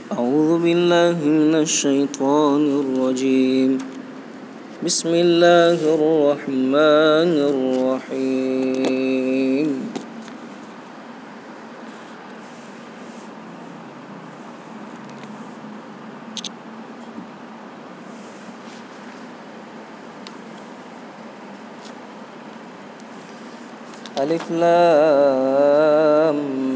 أعوذ بالله من الشيطان الرجيم. بسم الله الرحمن الرحيم. ألف لام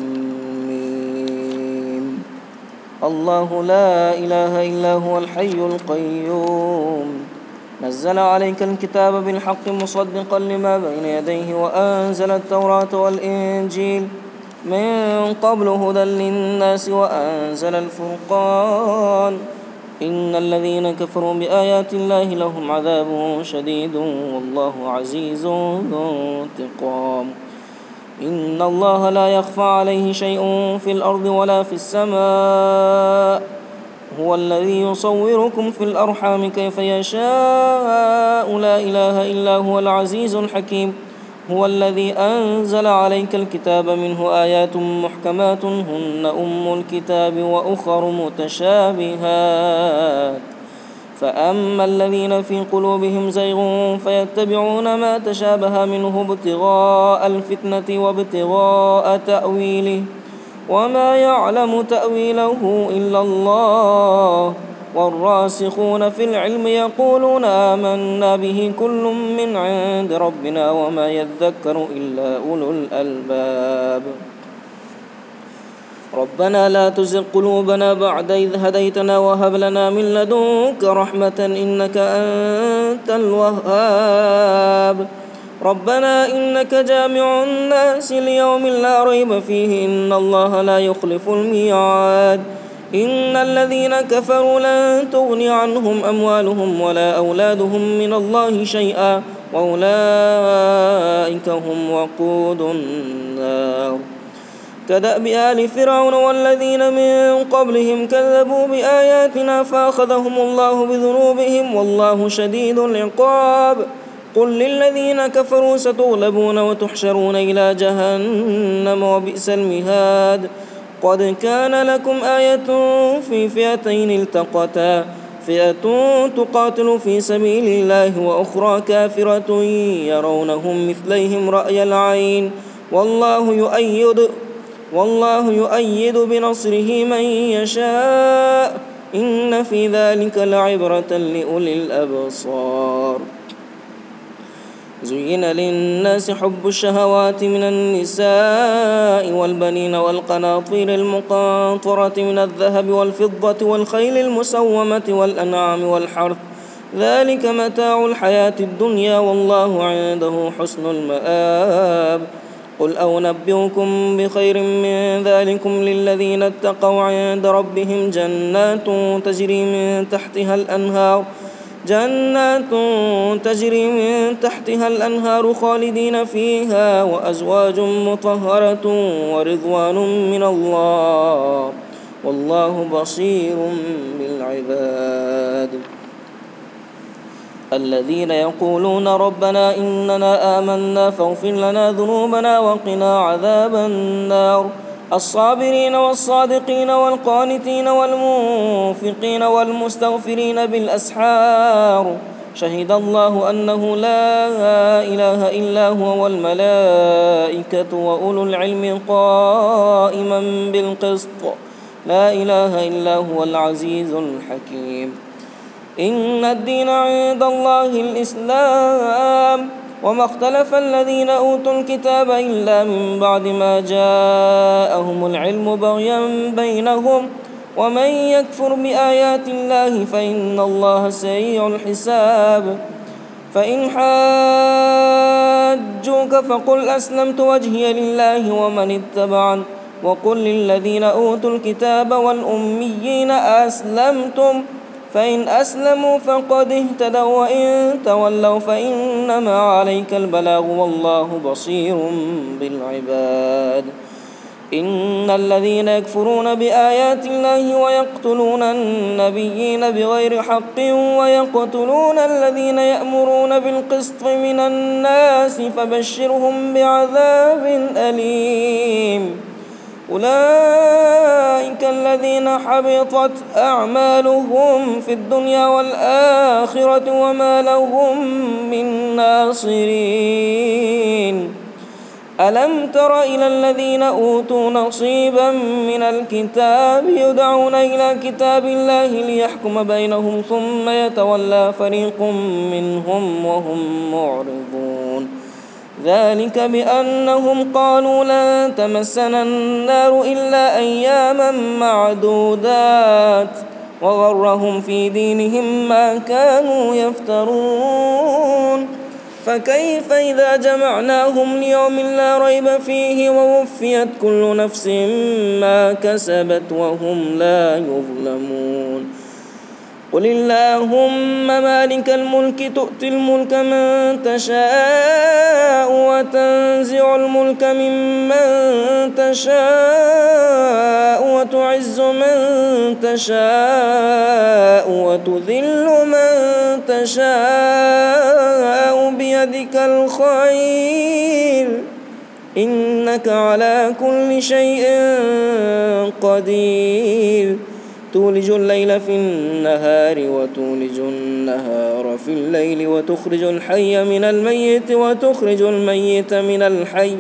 ميم. الله لا إله إلا هو الحي القيوم نزل عليك الكتاب بالحق مصدقا لما بين يديه وأنزل التوراة والإنجيل من قبل هدى للناس وأنزل الفرقان إن الذين كفروا بآيات الله لهم عذاب شديد والله عزيز ذو انتقام. إن الله لا يخفى عليه شيء في الأرض ولا في السماء هو الذي يصوركم في الأرحام كيف يشاء لا إله إلا هو العزيز الحكيم. هو الذي أنزل عليك الكتاب منه آيات محكمات هن أم الكتاب وأخر متشابهات فأما الذين في قلوبهم زيغ فيتبعون ما تشابه منه ابتغاء الفتنة وابتغاء تأويله وما يعلم تأويله إلا الله والراسخون في العلم يقولون آمنا به كل من عند ربنا وما يذكر إلا أولو الألباب. ربنا لا تزغ قلوبنا بعد إذ هديتنا وهب لنا من لدنك رحمة إنك أنت الوهاب. ربنا إنك جامع الناس ليوم لا ريب فيه إن الله لا يخلف الميعاد. إن الذين كفروا لن تغني عنهم أموالهم ولا أولادهم من الله شيئا وأولئك هم وقود النار. كدأب آل فرعون والذين من قبلهم كذبوا بآياتنا فأخذهم الله بذنوبهم والله شديد العقاب. قل للذين كفروا ستغلبون وتحشرون إلى جهنم وبئس المهاد. قد كان لكم آية في فئتين التقتا فئة تقاتل في سبيل الله وأخرى كافرة يرونهم مثليهم رأي العين والله يؤيد بنصره من يشاء إن في ذلك لعبرة لأولي الأبصار. زين للناس حب الشهوات من النساء والبنين والقناطير المقنطرة من الذهب والفضة والخيل المسومة والأنعام والحرث ذلك متاع الحياة الدنيا والله عنده حسن المآب. قل أنبئكم بخير من ذلكم للذين اتقوا عند ربهم جنات تجري من تحتها الأنهار خالدين فيها وأزواج مطهرة ورضوان من الله والله بصير بالعباد. الذين يقولون ربنا إننا آمنا فاغفر لنا ذنوبنا وقنا عذاب النار. الصابرين والصادقين والقانتين والمنفقين والمستغفرين بالأسحار شهد الله أنه لا إله إلا هو والملائكة وأولو العلم قائما بالقسط لا إله إلا هو العزيز الحكيم. إن الدين عند الله الإسلام وما اختلف الذين أوتوا الكتاب إلا من بعد ما جاءهم العلم بغيا بينهم ومن يكفر بآيات الله فإن الله سريع الحساب. فإن حاجوك فقل أسلمت وجهي لله ومن اتبعن وقل للذين أوتوا الكتاب والأميين أسلمتم فإن أسلموا فقد اهتدوا وإن تولوا فإنما عليك البلاغ والله بصير بالعباد. إن الذين يكفرون بآيات الله ويقتلون النبيين بغير حق ويقتلون الذين يأمرون بالقسط من الناس فبشرهم بعذاب أليم. أولئك الذين حبطت أعمالهم في الدنيا والآخرة وما لهم من ناصرين. ألم تر إلى الذين أوتوا نصيبا من الكتاب يدعون إلى كتاب الله ليحكم بينهم ثم يتولى فريق منهم وهم معرضون. ذلك بأنهم قالوا لن تمسنا النار إلا أياما معدودات وغرهم في دينهم ما كانوا يفترون. فكيف إذا جمعناهم ليوم لا ريب فيه ووفيت كل نفس ما كسبت وهم لا يظلمون. قل اللهم مالك الملك تؤتي الملك من تشاء وتنزع الملك ممن تشاء وتعز من تشاء وتذل من تشاء بيدك الخير إنك على كل شيء قدير. تولج الليل في النهار وتولج النهار في الليل وتخرج الحي من الميت وتخرج الميت من الحي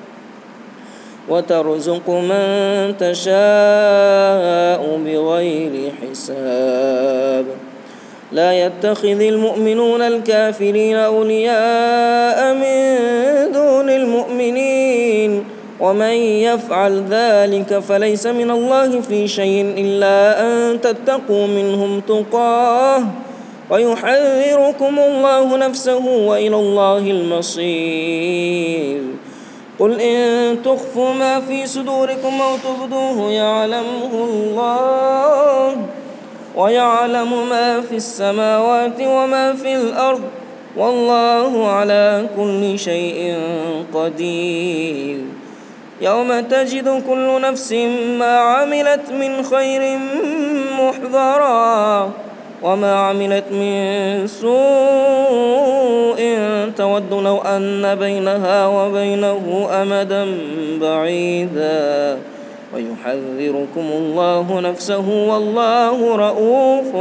وترزق من تشاء بغير حساب. لا يتخذ المؤمنون الكافرين أولياء من دون المؤمنين ومن يفعل ذلك فليس من الله في شيء إلا أن تتقوا منهم تقاه ويحذركم الله نفسه وإلى الله المصير. قل إن تخفوا ما في صدوركم أو تبدوه يعلمه الله ويعلم ما في السماوات وما في الأرض والله على كل شيء قدير. يوم تجد كل نفس ما عملت من خير محضرا وما عملت من سوء تود لو أن بينها وبينه أمدا بعيدا ويحذركم الله نفسه والله رءوف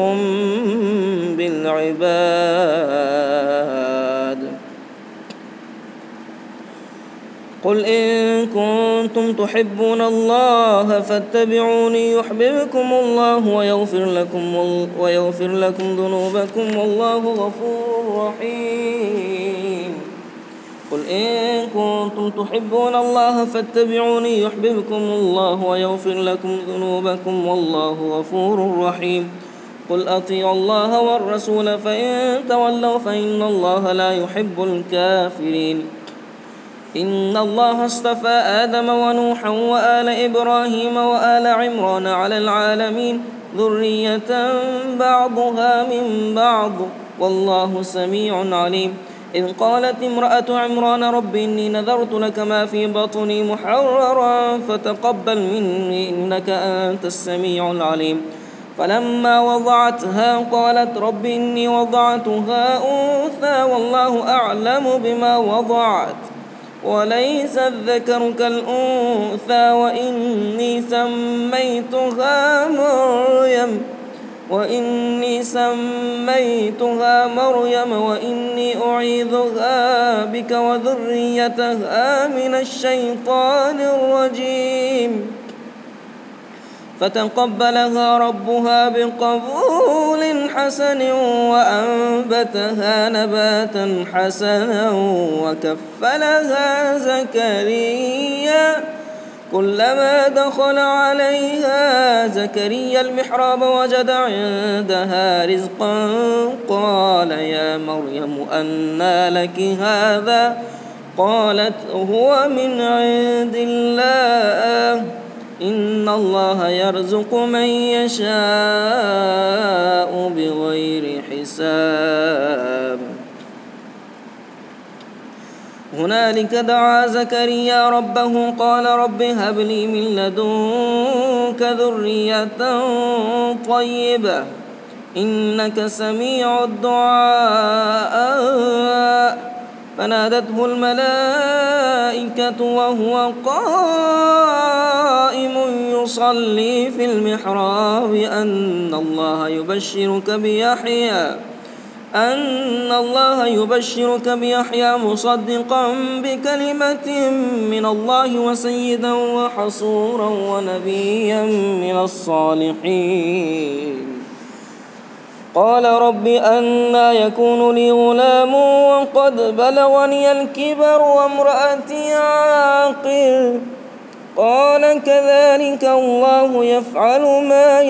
بالعباد. قل إن كنتم تحبون الله فاتبعوني يحببكم الله ويغفر لكم ذنوبكم والله غفور رحيم. قل إن كنتم تحبون الله فاتبعوني يحببكم الله ويغفر لكم ذنوبكم والله غفور رحيم. قل أطيعوا الله والرسول فإن تولوا فإن الله لا يحب الكافرين. إن الله اصطفى آدم ونوحا وآل إبراهيم وآل عمران على العالمين ذرية بعضها من بعض والله سميع عليم. إذ قالت امرأة عمران رب إني نذرت لك ما في بطني محررا فتقبل مني إنك أنت السميع العليم. فلما وضعتها قالت رب إني وضعتها أنثى والله أعلم بما وضعت وليس الذكر كالأنثى وإني سميتها مريم وإني أعيذها بك وذريتها من الشيطان الرجيم. فتقبلها ربها بقبول حسن وأنبتها نباتا حسنا وكفلها زكريا. كلما دخل عليها زكريا المحراب وجد عندها رزقا قال يا مريم أنى لك هذا قالت هو من عند الله إن الله يرزق من يشاء بغير حساب. هنالك دعا زكريا ربه قال رب هب لي من لدنك ذرية طيبة إنك سميع الدعاء. فنادته الملائكة وهو قائم يصلي في المحراب أن الله يبشرك بيحيى مصدقا بكلمة من الله وسيدا وحصورا ونبيا من الصالحين. قال رب أنى يكون لي غلام وقد بلغني الكبر وامرأتي عاقر. قال كذلك الله يفعل ما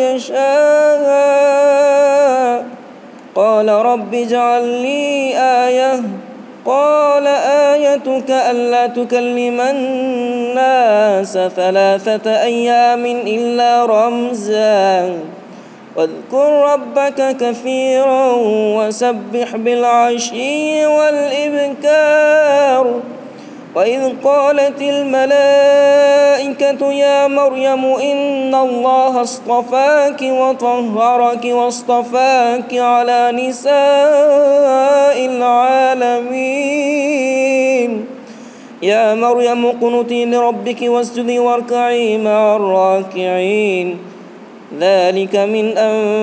يشاء. قال رب اجعل لي آية. قال آيتك ألا تكلم الناس 3 أيام إلا رمزا واذكر ربك كثيرا وسبح بالعشي والإبكار. وإذ قالت الملائكة يا مريم إن الله اصطفاك وطهرك واصطفاك على نساء العالمين. يا مريم اقنتي لربك واسجدي واركعي مع الراكعين. ذلك من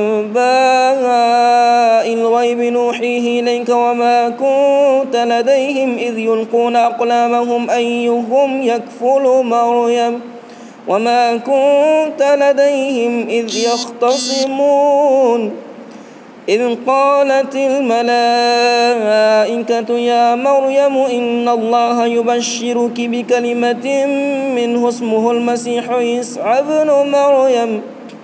أنباء الغيب نوحيه إليك وما كنت لديهم إذ يلقون أقلامهم أيهم يكفل مريم وما كنت لديهم إذ يختصمون. إذ قالت الملائكة يا مريم إن الله يبشرك بكلمة منه اسمه المسيح عيسى ابن مريم.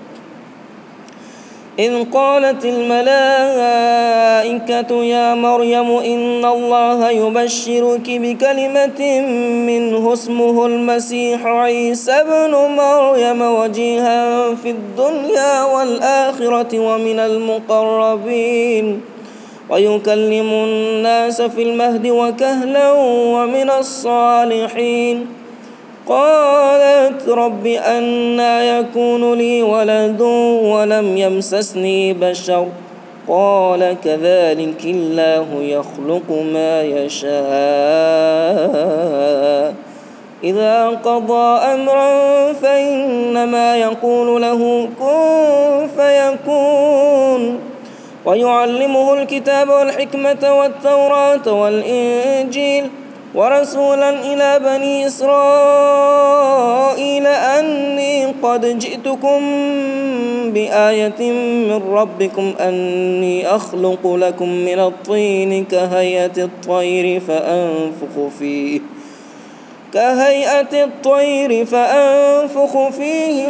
إذ قالت الملائكة يا مريم إن الله يبشرك بكلمة منه اسمه المسيح عيسى ابن مريم وجيها في الدنيا والآخرة ومن المقربين ويكلم الناس في المهد وكهلا ومن الصالحين. قالت رب أنى يكون لي ولد ولم يمسسني بشر. قال كذلك الله يخلق ما يشاء. إذا قضى أمرا فإنما يقول له كن فيكون. ويعلمه الكتاب والحكمة والتوراة والإنجيل ورسولا إلى بني إسرائيل أني قد جئتكم بآية من ربكم أني أخلق لكم من الطين كهيئة الطير فأنفخ فيه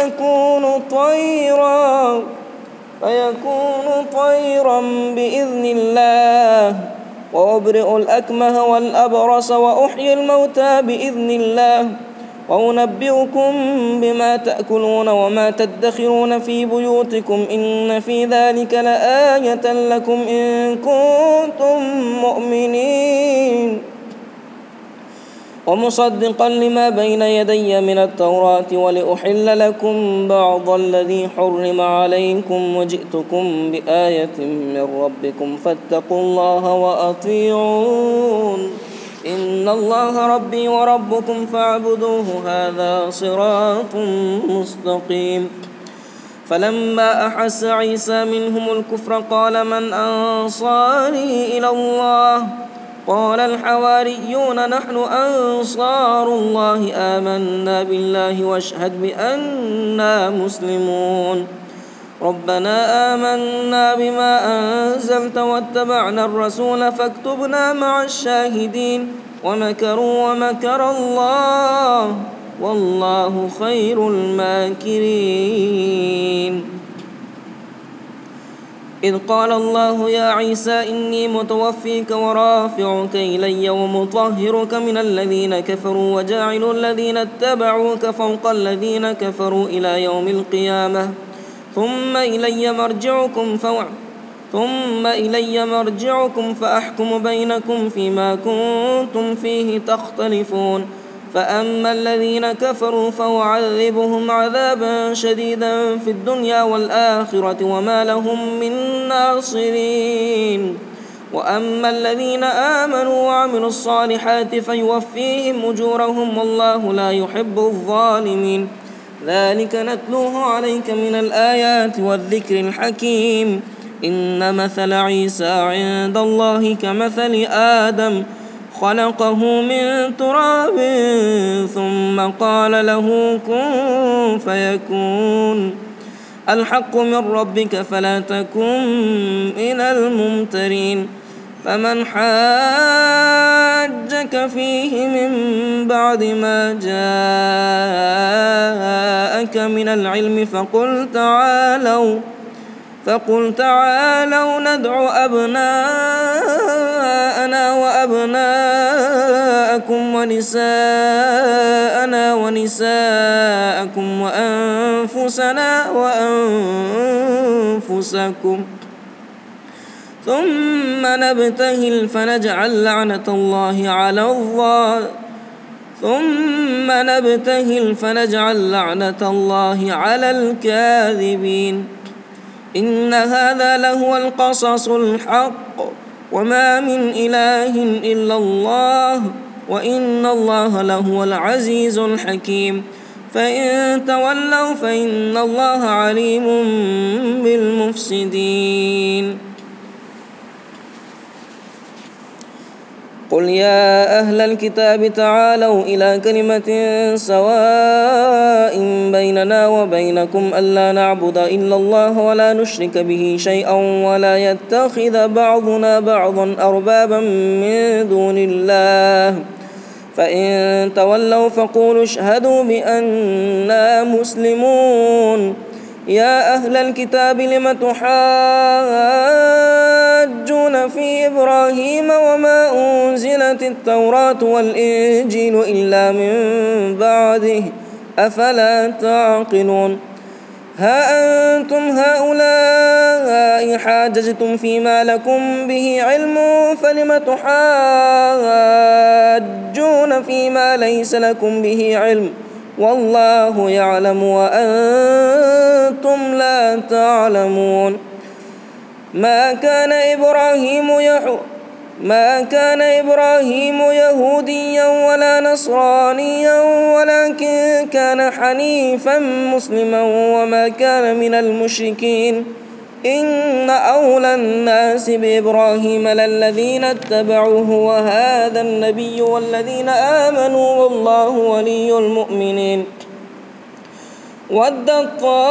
فيكون طيرا بإذن الله. وأبرئ الأكمه والأبرص وأحيي الموتى بإذن الله. وأنبئكم بما تأكلون وما تدخرون في بيوتكم إن في ذلك لآية لكم إن كنتم مؤمنين. ومصدقا لما بين يدي من التوراة ولأحل لكم بعض الذي حرم عليكم وجئتكم بآية من ربكم فاتقوا الله وأطيعون. إن الله ربي وربكم فاعبدوه هذا صراط مستقيم. فلما أحس عيسى منهم الكفر قال من أنصاري إلى الله؟ قال الحواريون نحن أنصار الله آمنا بالله واشهد بأننا مسلمون. ربنا آمنا بما أنزلت واتبعنا الرسول فاكتبنا مع الشاهدين. ومكروا ومكر الله والله خير الماكرين. إذ قال الله يا عيسى إني متوفيك ورافعك إلي ومطهرك من الذين كفروا وجاعل الذين اتبعوك فوق الذين كفروا إلى يوم القيامة ثم إلي مرجعكم فأحكم بينكم فيما كنتم فيه تختلفون. فأما الذين كفروا فأعذبهم عذابا شديدا في الدنيا والآخرة وما لهم من ناصرين. وأما الذين آمنوا وعملوا الصالحات فيوفيهم أجورهم والله لا يحب الظالمين. ذلك نتلوه عليك من الآيات والذكر الحكيم. إن مثل عيسى عند الله كمثل آدم خلقه من تراب ثم قال له كن فيكون. الحق من ربك فلا تكن من الممترين. فمن حاجك فيه من بعد ما جاءك من العلم فقل تعالوا ندع أبناءنا وأبناءكم ونساءنا ونساءكم وأنفسنا وأنفسكم ثم نبتهل فنجعل لعنة الله على الكاذبين. إن هذا لهو القصص الحق وما من إله إلا الله وإن الله لهو العزيز الحكيم. فإن تولوا فإن الله عليم بالمفسدين. قل يا أهل الكتاب تعالوا إلى كلمة سواء بيننا وبينكم ألا نعبد إلا الله ولا نشرك به شيئا ولا يتخذ بعضنا بعضا أربابا من دون الله. فإن تولوا فقولوا اشهدوا بأننا مسلمون. يا أهل الكتاب لم تحاجون في إبراهيم وما أنزلت التوراة والإنجيل إلا من بعده أفلا تعقلون. ها أنتم هؤلاء حاججتم فيما لكم به علم فلم تحاجون فيما ليس لكم به علم والله يعلم وأنتم لا تعلمون. ما كان إبراهيم يهوديا ولا نصرانيا ولكن كان حنيفا مسلما وما كان من المشركين. إن أولى الناس بإبراهيم للذين اتبعوه وهذا النبي والذين آمنوا والله ولي المؤمنين. ودت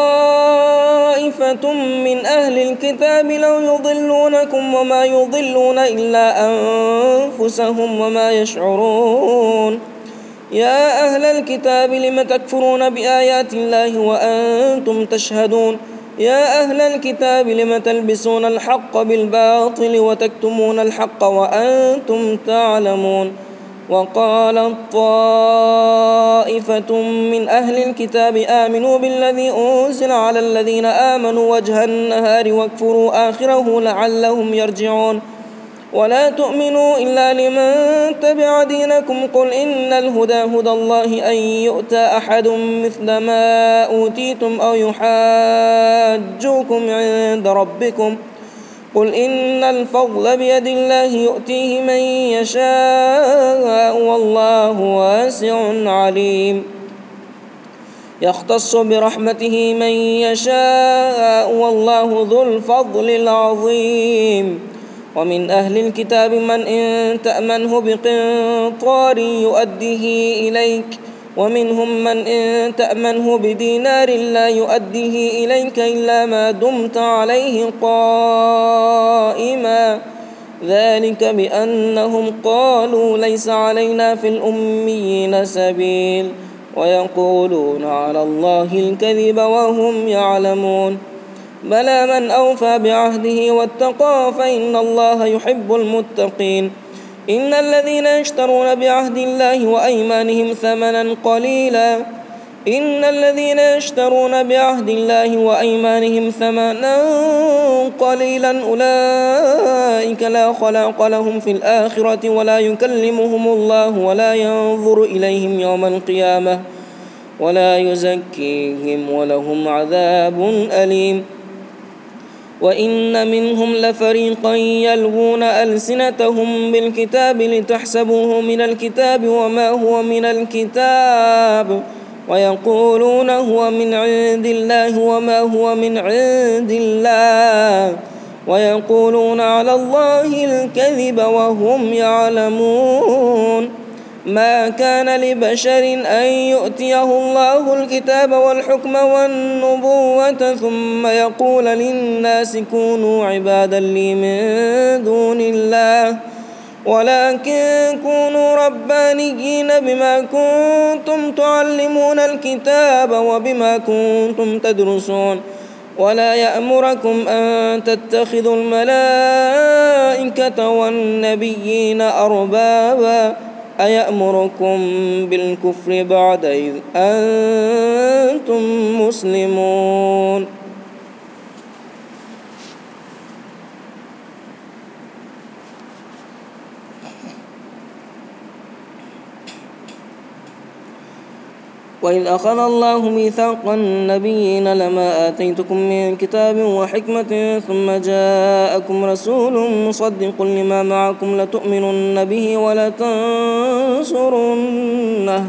طائفة من أهل الكتاب لو يضلونكم وما يضلون إلا أنفسهم وما يشعرون. يا أهل الكتاب لم تكفرون بآيات الله وأنتم تشهدون. يا أهل الكتاب لم تلبسون الحق بالباطل وتكتمون الحق وأنتم تعلمون. وقالت طائفة من أهل الكتاب آمنوا بالذي أنزل على الذين آمنوا وجه النهار واكفروا آخره لعلهم يرجعون. ولا تؤمنوا إلا لمن تبع دينكم قل إن الهدى هدى الله أن يؤتى أحد مثل ما أوتيتم أو يحاجوكم عند ربكم قل إن الفضل بيد الله يؤتيه من يشاء والله واسع عليم. يختص برحمته من يشاء والله ذو الفضل العظيم. ومن أهل الكتاب من إن تأمنه بقنطار يؤديه إليك ومنهم من إن تأمنه بدينار لا يؤديه إليك إلا ما دمت عليه قائما. ذلك بأنهم قالوا ليس علينا في الأميين سبيل ويقولون على الله الكذب وهم يعلمون. بلى من أوفى بعهده واتقى فإن الله يحب المتقين. إن الذين يشترون بعهد الله وأيمانهم ثمنا قليلا أولئك لا خلاق لهم في الآخرة ولا يكلمهم الله ولا ينظر إليهم يوم القيامة ولا يزكيهم ولهم عذاب أليم. وإن منهم لفريقا يلوون ألسنتهم بالكتاب لتحسبوه من الكتاب وما هو من الكتاب ويقولون هو من عند الله وما هو من عند الله ويقولون على الله الكذب وهم يعلمون. ما كان لبشر أن يؤتيه الله الكتاب والحكم والنبوة ثم يقول للناس كونوا عبادا لي من دون الله ولكن كونوا ربانيين بما كنتم تعلمون الكتاب وبما كنتم تدرسون ولا يأمركم أن تتخذوا الملائكة والنبيين أربابا أيأمركم بالكفر بعد إذ أنتم مسلمون. وإذ أخذ الله ميثاق النبيين لما آتيتكم من كتاب وحكمة ثم جاءكم رسول مصدق لما معكم لتؤمنن به ولتنصرنه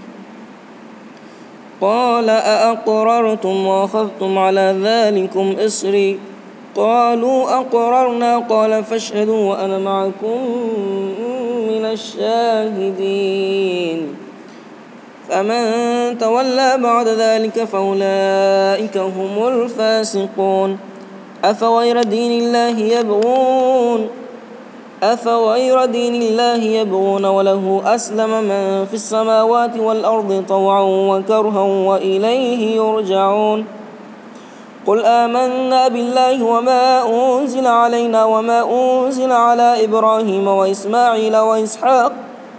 قال أأقررتم وأخذتم على ذلكم إصري قالوا أقررنا قال فاشهدوا وأنا معكم من الشاهدين. فمن تولى بعد ذلك فأولئك هم الفاسقون. أفغير دين الله يبغون وله أسلم من في السماوات والأرض طوعا وكرها وإليه يرجعون. قل آمنا بالله وما أنزل علينا وما أنزل على إبراهيم وإسماعيل وإسحاق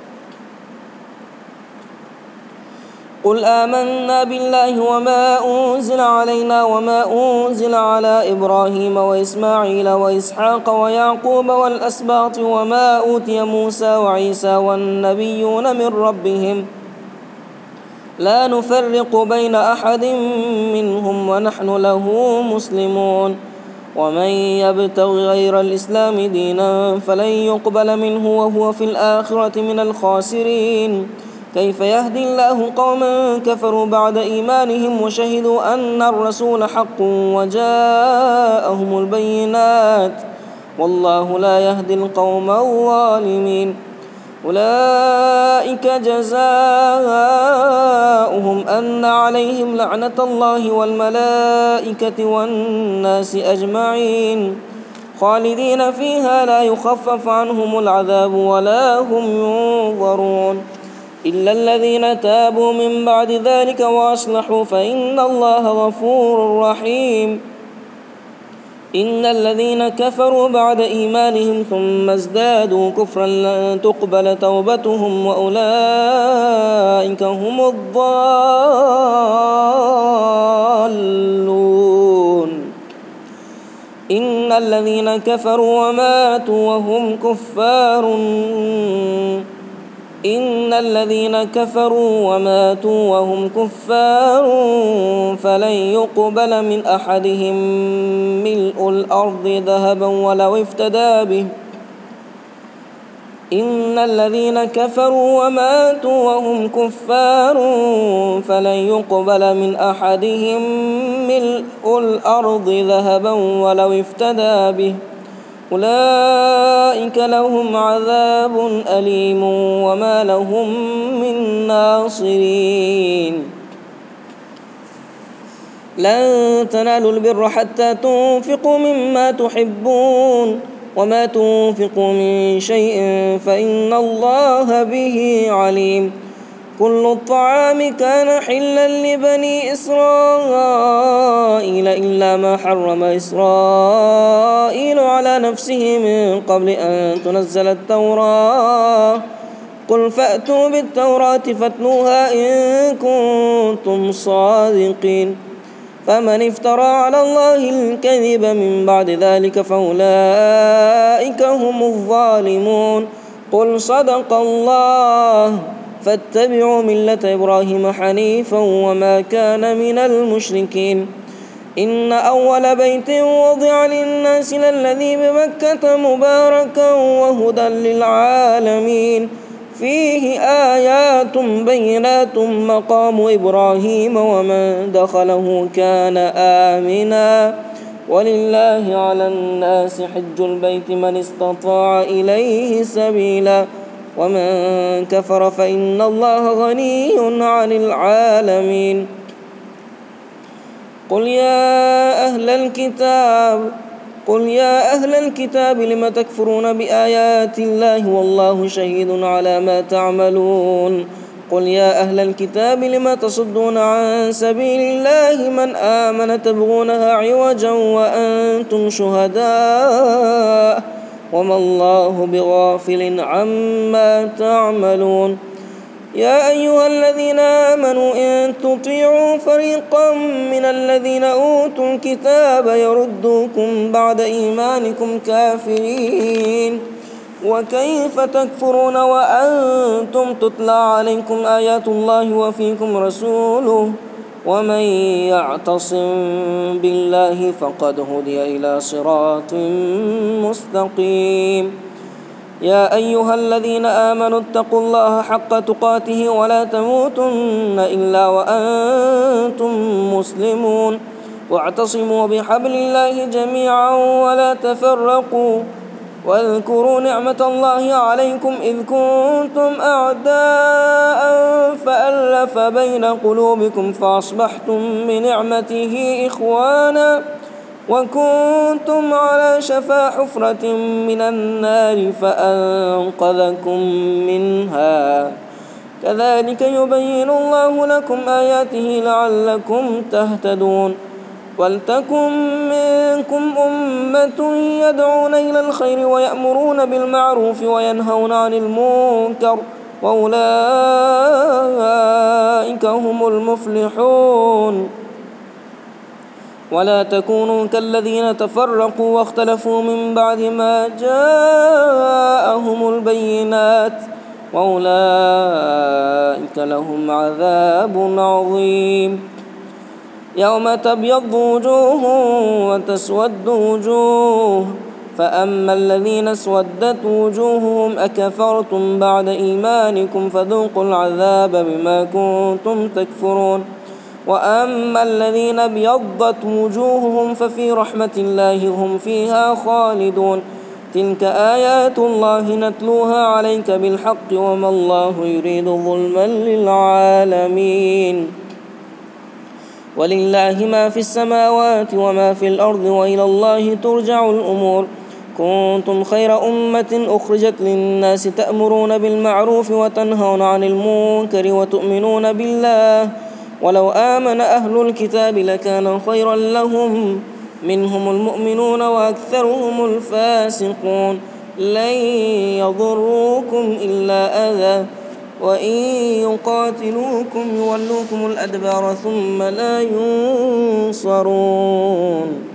قل آمنا بالله وما أنزل علينا وما أنزل على إبراهيم وإسماعيل وإسحاق ويعقوب والأسباط وما أوتي موسى وعيسى والنبيون من ربهم لا نفرق بين أحد منهم ونحن له مسلمون. ومن يبتغ غير الإسلام دينا فلن يقبل منه وهو في الآخرة من الخاسرين. كيف يهدي الله قوما كفروا بعد إيمانهم وشهدوا أن الرسول حق وجاءهم البينات والله لا يهدي القوم الظالمين. أولئك جزاؤهم أن عليهم لعنة الله والملائكة والناس أجمعين خالدين فيها لا يخفف عنهم العذاب ولا هم ينظرون إلا الذين تابوا من بعد ذلك وأصلحوا فإن الله غفور رحيم. إن الذين كفروا بعد إيمانهم ثم ازدادوا كفرا لن تقبل توبتهم وأولئك هم الضالون. إن الذين كفروا وماتوا وهم كفار فلن يقبل من أحدهم ملء الأرض ذهبا ولو افتدى به. إن الذين كفروا وماتوا وهم كفار فلن يقبل من أحدهم ملء الأرض ذهبا ولو افتدى به أولئك لهم عذاب أليم وما لهم من ناصرين. لن تنالوا البر حتى تنفقوا مما تحبون وما تنفقوا من شيء فإن الله به عليم. كل الطعام كان حلا لبني إسرائيل إلا ما حرم إسرائيل على نفسه من قبل أن تنزل التوراة قل فأتوا بالتوراة فاتلوها إن كنتم صادقين. فمن افترى على الله الكذب من بعد ذلك فأولئك هم الظالمون. قل صدق الله فاتبعوا ملة إبراهيم حنيفا وما كان من المشركين. إن أول بيت وضع للناس للذي بمكة مباركا وهدى للعالمين فيه آيات بينات مقام إبراهيم ومن دخله كان آمنا ولله على الناس حج البيت من استطاع إليه سبيلا ومن كفر فإن الله غني عن العالمين قل يا أهل الكتاب لم تكفرون بآيات الله والله شهيد على ما تعملون قل يا أهل الكتاب لم تصدون عن سبيل الله من آمن تبغونها عوجا وأنتم شهداء وما الله بغافل عما تعملون يا أيها الذين آمنوا إن تطيعوا فريقا من الذين أوتوا الكتاب يردوكم بعد إيمانكم كافرين وكيف تكفرون وأنتم تتلى عليكم آيات الله وفيكم رسوله ومن يعتصم بالله فقد هدي إلى صراط مستقيم يا أيها الذين آمنوا اتقوا الله حق تقاته ولا تموتن إلا وأنتم مسلمون واعتصموا بحبل الله جميعا ولا تفرقوا واذكروا نعمة الله عليكم إذ كنتم أعداء فألف بين قلوبكم فأصبحتم بنعمته إخوانا وكنتم على شفا حفرة من النار فأنقذكم منها كذلك يبين الله لكم آياته لعلكم تهتدون ولتكن منكم أمة يدعون إلى الخير ويأمرون بالمعروف وينهون عن المنكر وأولئك هم المفلحون ولا تكونوا كالذين تفرقوا واختلفوا من بعد ما جاءهم البينات وأولئك لهم عذاب عظيم يوم تبيض وجوه وتسود وجوه فأما الذين اسودت وجوههم أكفرتم بعد إيمانكم فذوقوا العذاب بما كنتم تكفرون وأما الذين ابيضت وجوههم ففي رحمة الله هم فيها خالدون تلك آيات الله نتلوها عليك بالحق وما الله يريد ظلما للعالمين ولله ما في السماوات وما في الأرض وإلى الله ترجع الأمور كنتم خير أمة أخرجت للناس تأمرون بالمعروف وتنهون عن المنكر وتؤمنون بالله ولو آمن أهل الكتاب لكان خيرا لهم منهم المؤمنون وأكثرهم الفاسقون لن يضروكم إلا أذى وإن يقاتلوكم يولوكم الأدبار ثم لا ينصرون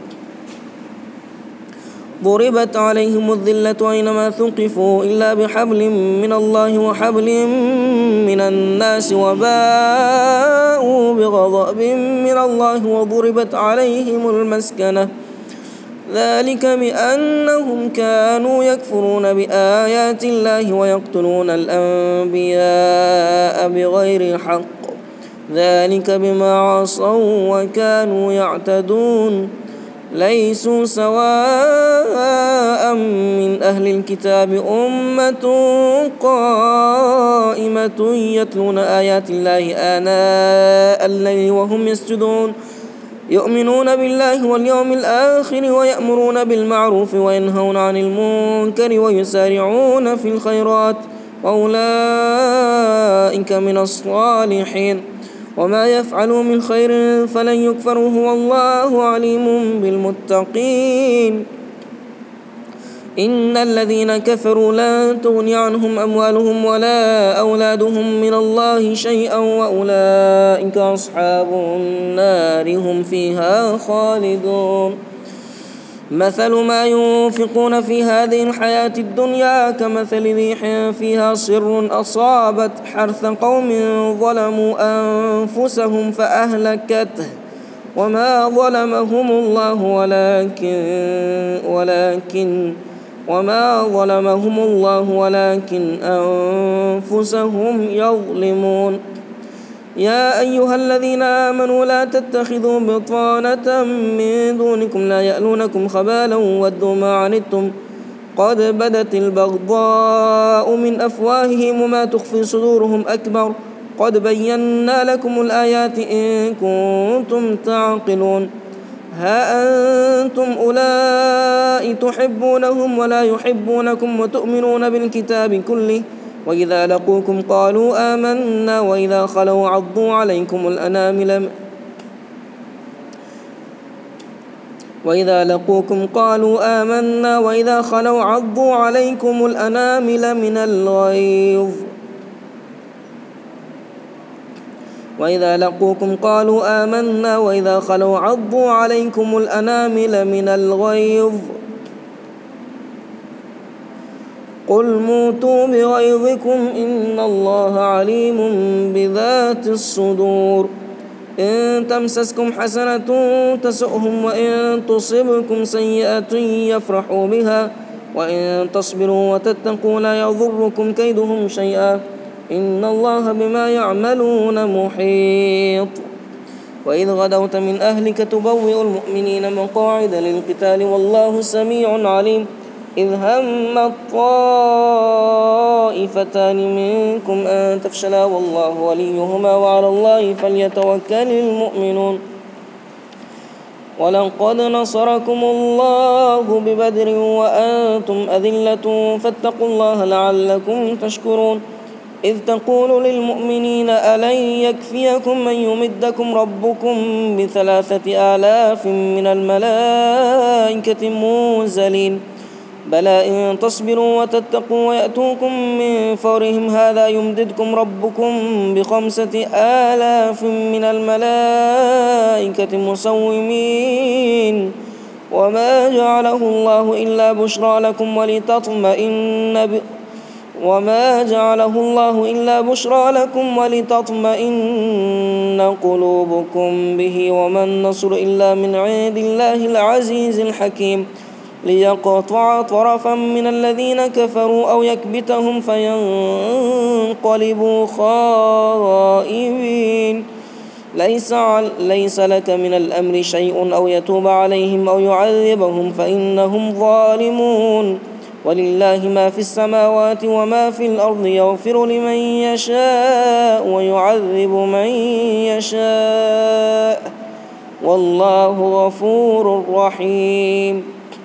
ضربت عليهم الذلة أينما ثقفوا إلا بحبل من الله وحبل من الناس وباءوا بغضب من الله وضربت عليهم المسكنة ذلك بأنهم كانوا يكفرون بآيات الله ويقتلون الأنبياء بغير حق ذلك بما عصوا وكانوا يعتدون ليسوا سواء من أهل الكتاب أمة قائمة يتلون آيات الله آناء الليل وهم يسجدون يؤمنون بالله واليوم الآخر ويأمرون بالمعروف وينهون عن المنكر ويسارعون في الخيرات وأولئك من الصالحين وما يفعلوا من خير فلن يكفروه والله عليم بالمتقين إن الذين كفروا لن تغني عنهم أموالهم ولا أولادهم من الله شيئا وأولئك أصحاب النار هم فيها خالدون مثل ما ينفقون في هذه الحياة الدنيا كمثل ريح فيها صر أصابت حرث قوم ظلموا أنفسهم فأهلكته وما ظلمهم الله ولكن أنفسهم يظلمون. يا أيها الذين آمنوا لا تتخذوا بطانة من دونكم لا يألونكم خبالا ودوا ما عنتم قد بدت البغضاء من أفواههم وما تخفي صدورهم أكبر قد بينا لكم الآيات إن كنتم تعقلون. ها أنتم أولئك تحبونهم ولا يحبونكم وتؤمنون بالكتاب كله وإذا لقوكم قالوا آمنا وإذا خلوا عضوا عليكم الأنامل من الغيظ قل موتوا بغيظكم إن الله عليم بذات الصدور. إن تمسسكم حسنة تسؤهم وإن تصبكم سيئة يفرحوا بها وإن تصبروا وتتقوا لا يضركم كيدهم شيئا إن الله بما يعملون محيط. وإذ غدوت من أهلك تبوئ المؤمنين مقاعد للقتال والله سميع عليم. إذ هم الطائفتان منكم أن تفشلا والله وليهما وعلى الله فليتوكل المؤمنون. ولقد نصركم الله ببدر وأنتم أذلة فاتقوا الله لعلكم تشكرون. إذ تقول للمؤمنين ألن يكفيكم أن يمدكم ربكم ب3,000 من الملائكة منزلين بلى إن تصبروا وتتقوا ويأتوكم من فورهم هذا يمددكم ربكم ب5,000 من الملائكة مسومين وما جعله الله إلا بشرى لكم ولتطمئن قلوبكم به وما النصر إلا من عند الله العزيز الحكيم ليقطع طرفا من الذين كفروا أو يكبتهم فينقلبوا خائبين. ليس لك من الأمر شيء أو يتوب عليهم أو يعذبهم فإنهم ظالمون. ولله ما في السماوات وما في الأرض يغفر لمن يشاء ويعذب من يشاء والله غفور رحيم.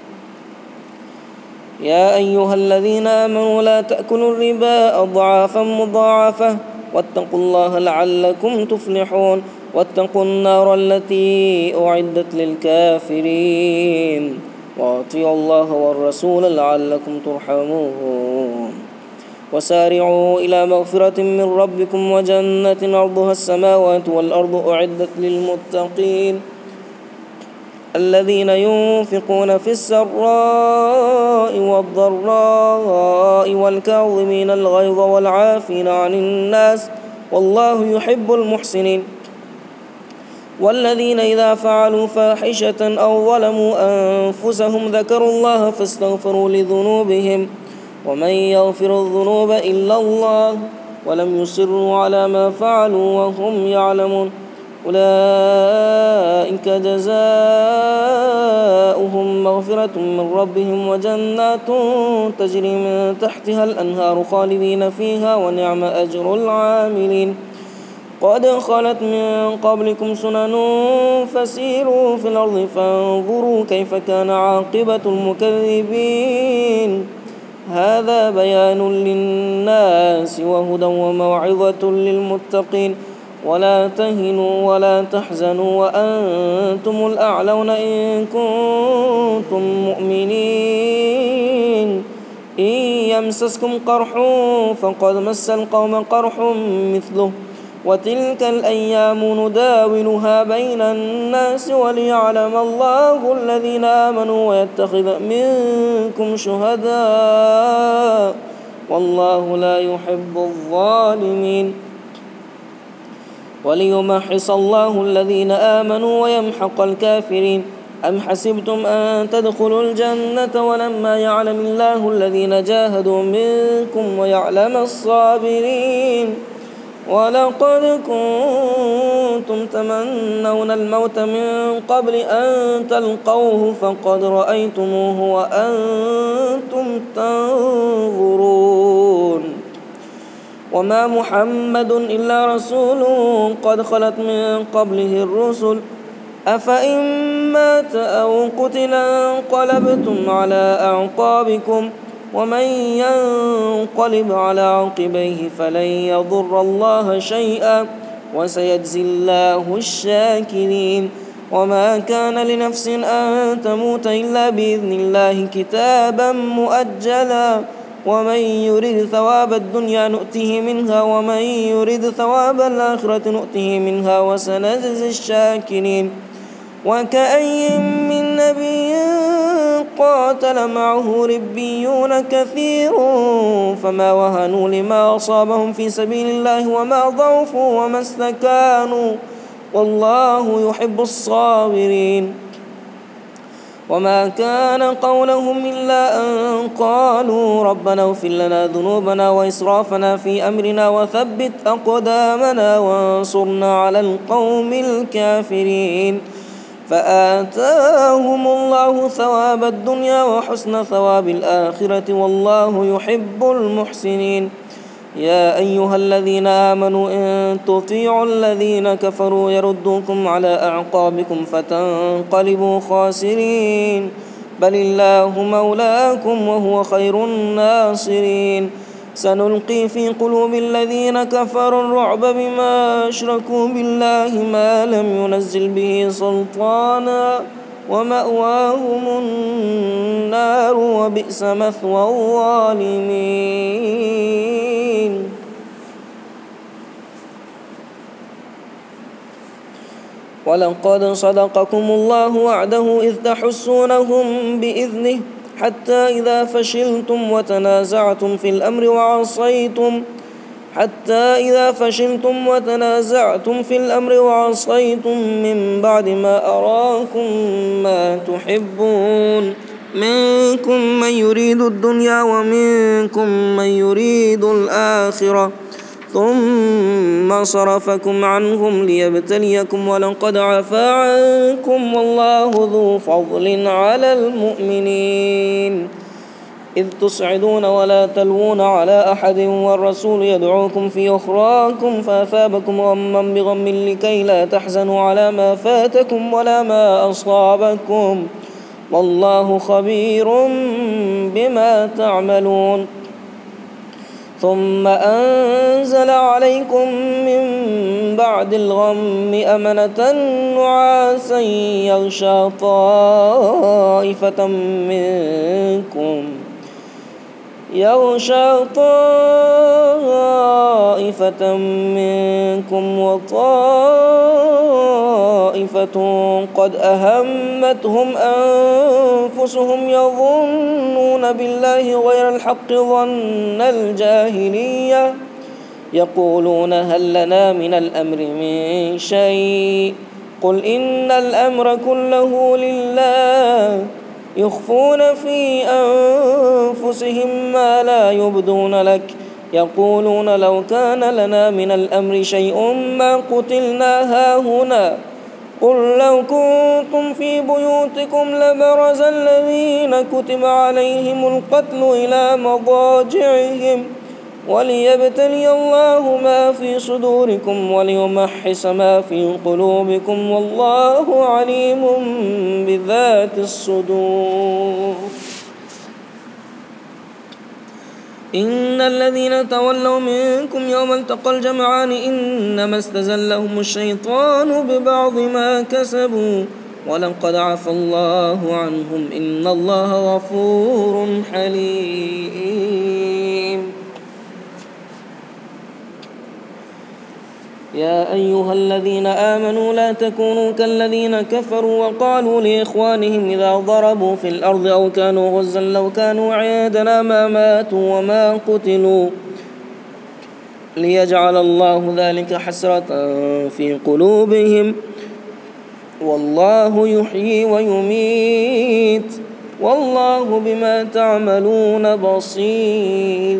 يا أيها الذين آمنوا لا تأكلوا الربا أضعافا مضاعفة واتقوا الله لعلكم تفلحون. واتقوا النار التي أعدت للكافرين وأطيعوا الله والرسول لعلكم ترحمون. وسارعوا إلى مغفرة من ربكم وجنة عرضها السماوات والأرض أعدت للمتقين الذين ينفقون في السراء والضراء والكاظمين الغيظ والعافين عن الناس والله يحب المحسنين. والذين إذا فعلوا فاحشة أو ظلموا أنفسهم ذكروا الله فاستغفروا لذنوبهم ومن يغفر الذنوب إلا الله ولم يصروا على ما فعلوا وهم يعلمون. أولئك جزاؤهم مغفرة من ربهم وجنات تجري من تحتها الأنهار خالدين فيها ونعم أجر العاملين. قد خلت من قبلكم سنن فسيروا في الأرض فانظروا كيف كان عاقبة المكذبين. هذا بيان للناس وهدى وموعظة للمتقين. ولا تهنوا ولا تحزنوا وأنتم الأعلون إن كنتم مؤمنين. إن يمسسكم قرح فقد مس القوم قرح مثله وتلك الأيام نداولها بين الناس وليعلم الله الذين آمنوا ويتخذ منكم شهداء والله لا يحب الظالمين. وليمحص الله الذين آمنوا ويمحق الكافرين. أم حسبتم أن تدخلوا الجنة ولما يعلم الله الذين جاهدوا منكم ويعلم الصابرين. ولقد كنتم تمنون الموت من قبل أن تلقوه فقد رأيتموه وأنتم تنظرون. وما محمد إلا رسول قد خلت من قبله الرسل أفإن مات أو قتل انقلبتم على أعقابكم ومن ينقلب على عقبيه فلن يضر الله شيئا وسيجزي الله الشاكرين. وما كان لنفس أن تموت إلا بإذن الله كتابا مؤجلا ومن يرد ثواب الدنيا نؤته منها ومن يرد ثواب الآخرة نؤته منها وسنجزي الشاكرين. وكأي من نبي قاتل معه ربيون كثير فما وهنوا لما أصابهم في سبيل الله وما ضعفوا وما استكانوا والله يحب الصابرين. وما كان قولهم إلا أن قالوا ربنا اغفر لنا ذنوبنا وإسرافنا في أمرنا وثبت أقدامنا وانصرنا على القوم الكافرين. فآتاهم الله ثواب الدنيا وحسن ثواب الآخرة والله يحب المحسنين. يا أيها الذين آمنوا إن تطيعوا الذين كفروا يردوكم على أعقابكم فتنقلبوا خاسرين بل الله مولاكم وهو خير الناصرين. سنلقي في قلوب الذين كفروا الرعب بما أشركوا بالله ما لم ينزل به سلطانا ومأواهم النار وبئس مثوى الظالمين. ولقد صدقكم الله وعده إذ تحسونهم بإذنه حتى إذا فشلتم وتنازعتم في الأمر وعصيتم من بعد ما أراكم ما تحبون منكم من يريد الدنيا ومنكم من يريد الآخرة ثم صرفكم عنهم ليبتليكم ولقد عفا عنكم والله ذو فضل على المؤمنين. إذ تصعدون ولا تلوون على أحد والرسول يدعوكم في أخراكم فأثابكم غما بغم لكي لا تحزنوا على ما فاتكم ولا ما أصابكم والله خبير بما تعملون. ثم أنزل عليكم من بعد الغم أمنة نعاسا يغشى طائفة منكم وطائفة قد أهمتهم أنفسهم يظنون بالله غير الحق ظن الجاهلية يقولون هل لنا من الأمر من شيء قل إن الأمر كله لله يخفون في أنفسهم ما لا يبدون لك يقولون لو كان لنا من الأمر شيء ما قتلنا هاهنا قل لو كنتم في بيوتكم لبرز الذين كتب عليهم القتل إلى مضاجعهم وليبتلي الله ما في صدوركم وليمحص ما في قلوبكم والله عليم بذات الصدور. إن الذين تولوا منكم يوم التقى الجمعان إنما استزلهم الشيطان ببعض ما كسبوا ولقد عفا الله عنهم إن الله غفور حليم. يا أيها الذين آمنوا لا تكونوا كالذين كفروا وقالوا لإخوانهم إذا ضربوا في الأرض أو كانوا غزا لو كانوا عندنا ما ماتوا وما قتلوا ليجعل الله ذلك حسرة في قلوبهم، والله يحيي ويميت، والله بما تعملون بصير.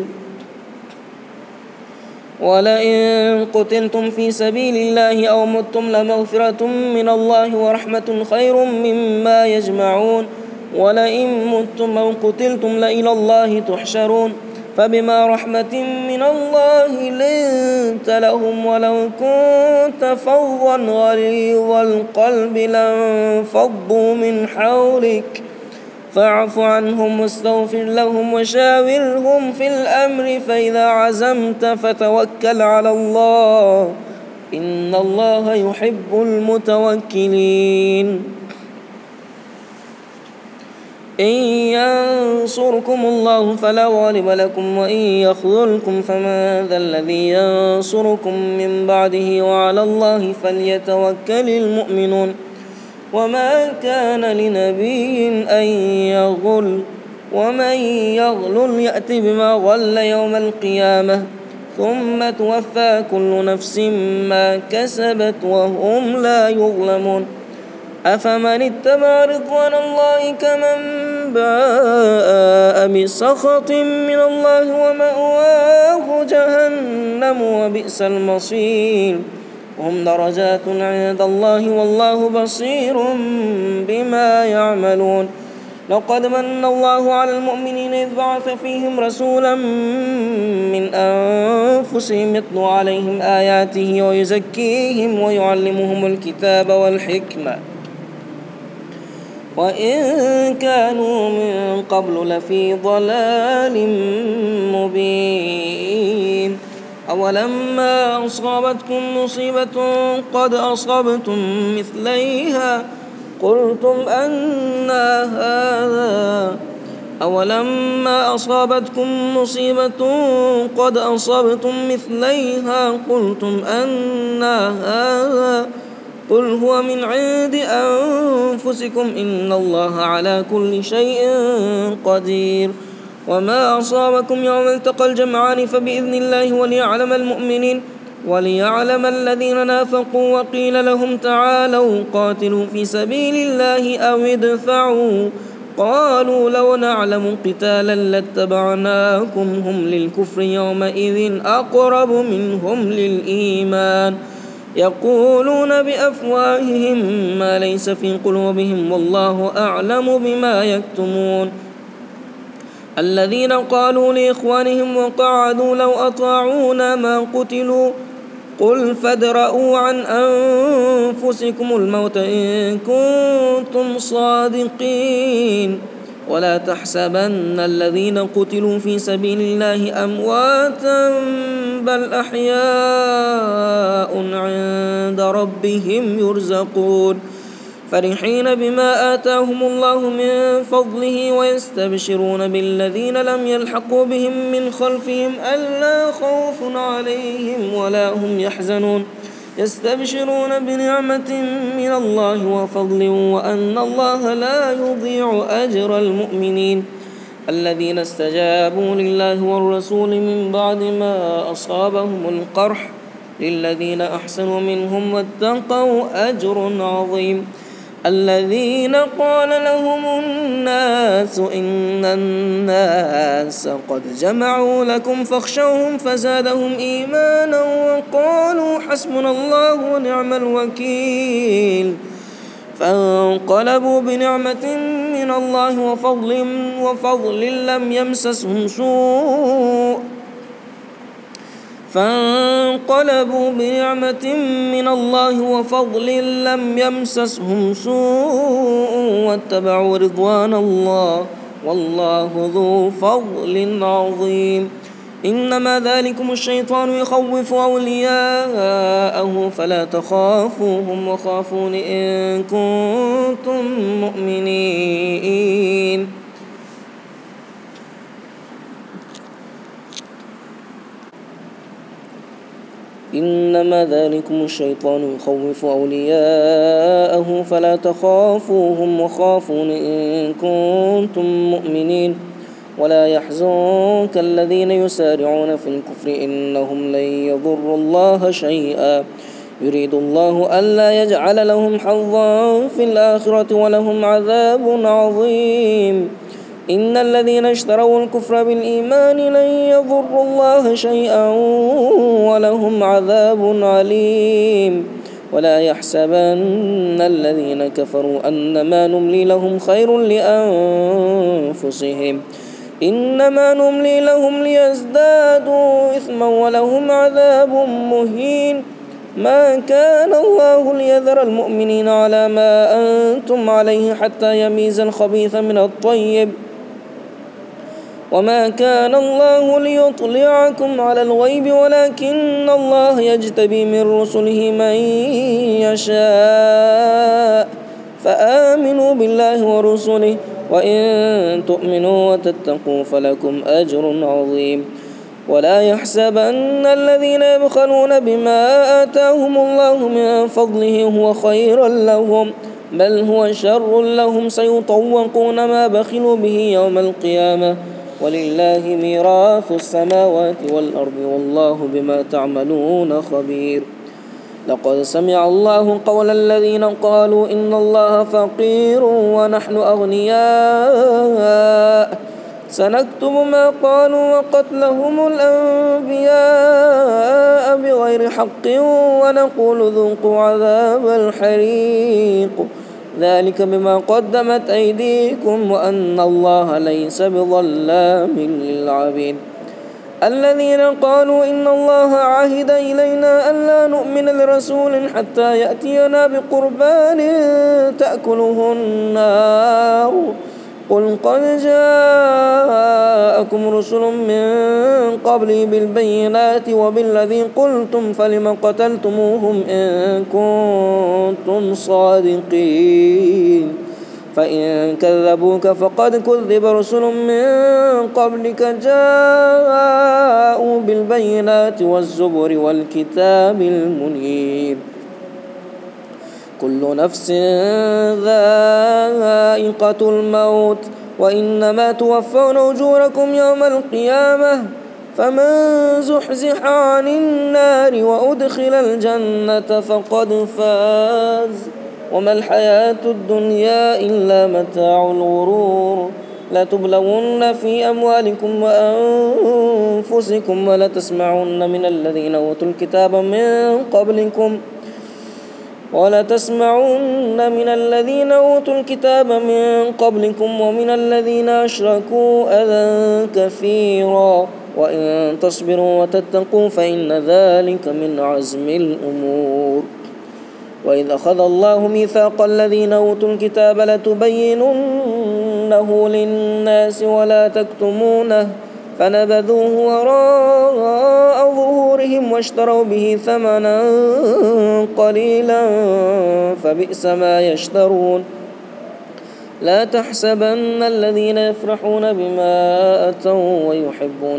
ولئن قتلتم في سبيل الله أو متم لمغفرة من الله ورحمة خير مما يجمعون. ولئن متم أو قتلتم لإلى الله تحشرون. فبما رحمة من الله لنت لهم، ولو كنت فظا غليظ القلب لانفضوا من حولك، فاعف عنهم واستغفر لهم وشاورهم في الأمر، فإذا عزمت فتوكل على الله، إن الله يحب المتوكلين. إن ينصركم الله فلا غالب لكم، وإن يخذلكم فمن ذا الذي ينصركم من بعده، وعلى الله فليتوكل المؤمنون. وما كان لنبي أن يغل، ومن يغل يأت بما غل يوم القيامة، ثم توفى كل نفس ما كسبت وهم لا يظلمون. أفمن اتبع رضوان الله كمن باء بسخط من الله ومأواه جهنم وبئس المصير. هم درجات عند الله والله بصير بما يعملون. لقد من الله على المؤمنين إذ بعث فيهم رسولا من أنفسهم يتلو عليهم آياته ويزكيهم ويعلمهم الكتاب والحكمة وإن كانوا من قبل لفي ضلال مبين. أولما أصابتكم مصيبة قد أصبتم مثليها قلتم أنى هذا أولما أصابتكم مصيبة قد أصبتم مثليها قلتم أنى هذا قل هو من عند أنفسكم إن الله على كل شيء قدير. وما أصابكم يوم التقى الجمعان فبإذن الله وليعلم المؤمنين وليعلم الذين نافقوا. وقيل لهم تعالوا قاتلوا في سبيل الله أو ادفعوا قالوا لو نعلم قتالا لاتبعناكم هم للكفر يومئذ أقرب منهم للإيمان يقولون بأفواههم ما ليس في قلوبهم والله أعلم بما يكتمون. الذين قالوا لإخوانهم وقعدوا لو أطاعونا ما قتلوا قل فادرءوا عن أنفسكم الموت إن كنتم صادقين ولا تحسبن الذين قتلوا في سبيل الله أمواتا بل أحياء عند ربهم يرزقون فرحين بما آتاهم الله من فضله ويستبشرون بالذين لم يلحقوا بهم من خلفهم ألا خوف عليهم ولا هم يحزنون يستبشرون بنعمة من الله وفضل وأن الله لا يضيع أجر المؤمنين. الذين استجابوا لله والرسول من بعد ما أصابهم القرح للذين أحسنوا منهم واتقوا أجر عظيم. الذين قال لهم الناس إن الناس قد جمعوا لكم فاخشوهم فزادهم إيمانا وقالوا حسبنا الله ونعم الوكيل فانقلبوا بنعمة من الله وفضل لم يمسسهم سوء فانقلبوا بنعمة من الله وفضل لم يمسسهم سوء واتبعوا رضوان الله والله ذو فضل عظيم. إنما ذلكم الشيطان يخوف أولياءه فلا تخافوهم وخافون إن كنتم مؤمنين. إنما ذلكم الشيطان يخوف أولياءه فلا تخافوهم وخافون إن كنتم مؤمنين. ولا يحزنك الذين يسارعون في الكفر إنهم لن يضروا الله شيئا يريد الله ألا يجعل لهم حظا في الآخرة ولهم عذاب عظيم إن الذين اشتروا الكفر بالإيمان لن يضروا الله شيئا ولهم عذاب عليم ولا يحسبن الذين كفروا أنما نملي لهم خير لأنفسهم إنما نملي لهم ليزدادوا إثما ولهم عذاب مهين ما كان الله ليذر المؤمنين على ما أنتم عليه حتى يميز الخبيث من الطيب وما كان الله ليطلعكم على الغيب ولكن الله يجتبي من رسله من يشاء فآمنوا بالله ورسله وإن تؤمنوا وتتقوا فلكم أجر عظيم ولا يحسبن الذين يبخلون بما آتاهم الله من فضله هو خيرا لهم بل هو شر لهم سيطوقون ما بخلوا به يوم القيامة ولله ميراث السماوات والأرض والله بما تعملون خبير لقد سمع الله قول الذين قالوا إن الله فقير ونحن أغنياء سنكتب ما قالوا وقتلهم الأنبياء بغير حق ونقول ذوقوا عذاب الحريق ذلك بما قدمت أيديكم وأن الله ليس بظلام للعبيد الذين قالوا إن الله عهد إلينا ألا نؤمن لرسول حتى يأتينا بقربان تأكله النار قل قد جاءكم رسل من قبلي بالبينات وبالذي قلتم فلم قتلتموهم إن كنتم صادقين فإن كذبوك فقد كذب رسل من قبلك جاءوا بالبينات والزبر والكتاب المنير كل نفس ذائقة الموت وإنما توفون أجوركم يوم القيامة فمن زحزح عن النار وأدخل الجنة فقد فاز وما الحياة الدنيا إلا متاع الغرور لتبلون في أموالكم وأنفسكم ولتسمعن من الذين أوتوا الكتاب من قبلكم ومن الذين أشركوا أذى كثيرا وإن تصبروا وتتقوا فإن ذلك من عزم الأمور وإذ أخذ الله ميثاق الذين أوتوا الكتاب لتبيننه للناس ولا تكتمونه فنبذوه وراء ظهورهم واشتروا به ثمنا قليلا فبئس ما يشترون لا تحسبن الذين يفرحون بما أتوا ويحبون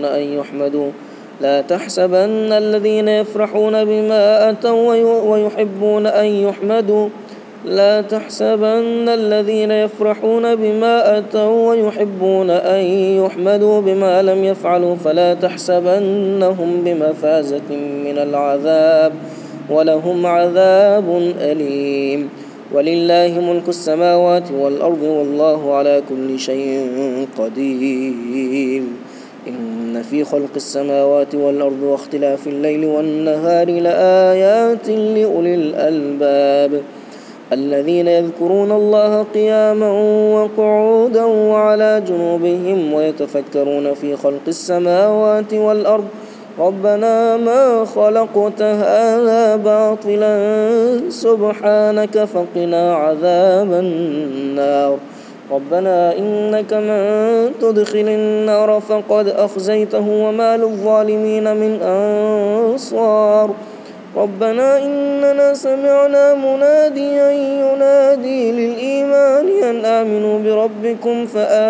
أن يحمدوا بما لم يفعلوا فلا تحسبنهم بمفازة من العذاب ولهم عذاب أليم ولله ملك السماوات والأرض والله على كل شيء قدير إن في خلق السماوات والأرض واختلاف الليل والنهار لآيات لأولي الألباب الذين يذكرون الله قياما وقعودا وعلى جنوبهم ويتفكرون في خلق السماوات والأرض ربنا ما خلقت هذا باطلا سبحانك فقنا عذاب النار ربنا إنك من تدخل النار فقد أخزيته وما للظالمين من أنصار ربنا إننا سمعنا مناديا ينادي للإيمان أن آمنوا بربكم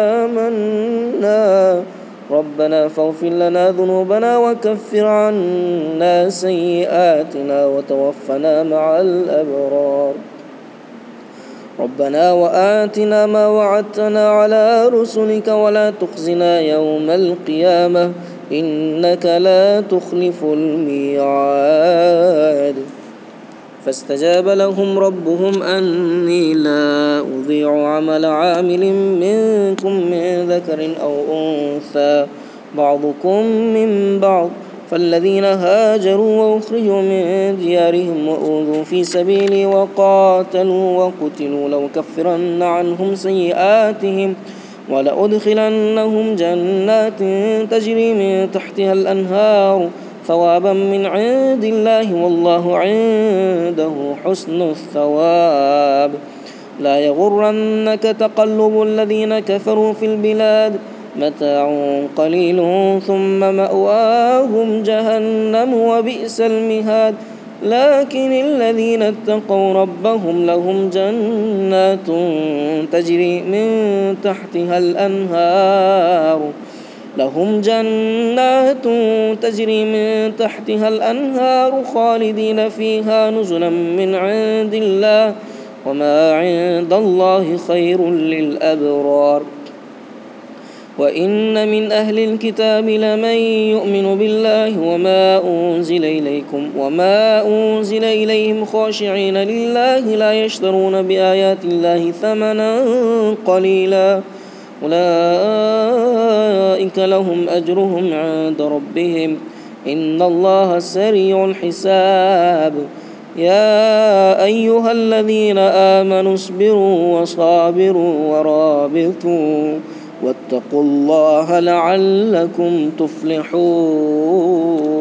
فآمنا ربنا فاغفر لنا ذنوبنا وكفر عنا سيئاتنا وتوفنا مع الأبرار ربنا وآتنا ما وعدتنا على رسلك ولا تخزنا يوم القيامة إنك لا تخلف الميعاد فاستجاب لهم ربهم أني لا أضيع عمل عامل منكم من ذكر أو أنثى بعضكم من بعض فالذين هاجروا وأخرجوا من ديارهم وأوذوا في سبيلي وقاتلوا وقتلوا لأكفرن عنهم سيئاتهم ولأدخلنهم جنات تجري من تحتها الأنهار ثوابا من عند الله والله عنده حسن الثواب لا يغرنك تقلب الذين كفروا في البلاد متاع قليل ثم مأواهم جهنم وبئس المهاد لكن الذين اتقوا ربهم لهم جنات تجري من تحتها الأنهار خالدين فيها نزلا من عند الله وما عند الله خير للأبرار وإن من أهل الكتاب لمن يؤمن بالله وما أنزل إليهم خاشعين لله لا يشترون بآيات الله ثمنا قليلا أولئك لهم أجرهم عند ربهم إن الله سريع الحساب يا أيها الذين آمنوا اصبروا وصابروا ورابطوا واتقوا الله لعلكم تفلحون.